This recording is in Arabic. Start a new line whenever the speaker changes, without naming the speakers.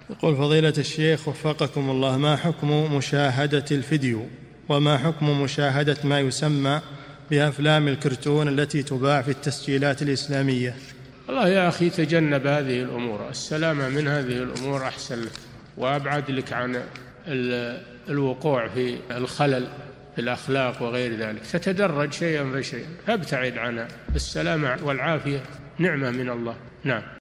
يقول فضيلة الشيخ وفقكم الله، ما حكم مشاهدة الفيديو، وما حكم مشاهدة ما يسمى بأفلام الكرتون التي تباع في التسجيلات الإسلامية؟
الله يا أخي تجنب هذه الأمور، السلامة من هذه الأمور أحسن لك وأبعد لك عن الوقوع في الخلل في الأخلاق وغير ذلك، تتدرج شيئا فشيئا، فابتعد عنها. السلامة والعافية نعمة من الله. نعم.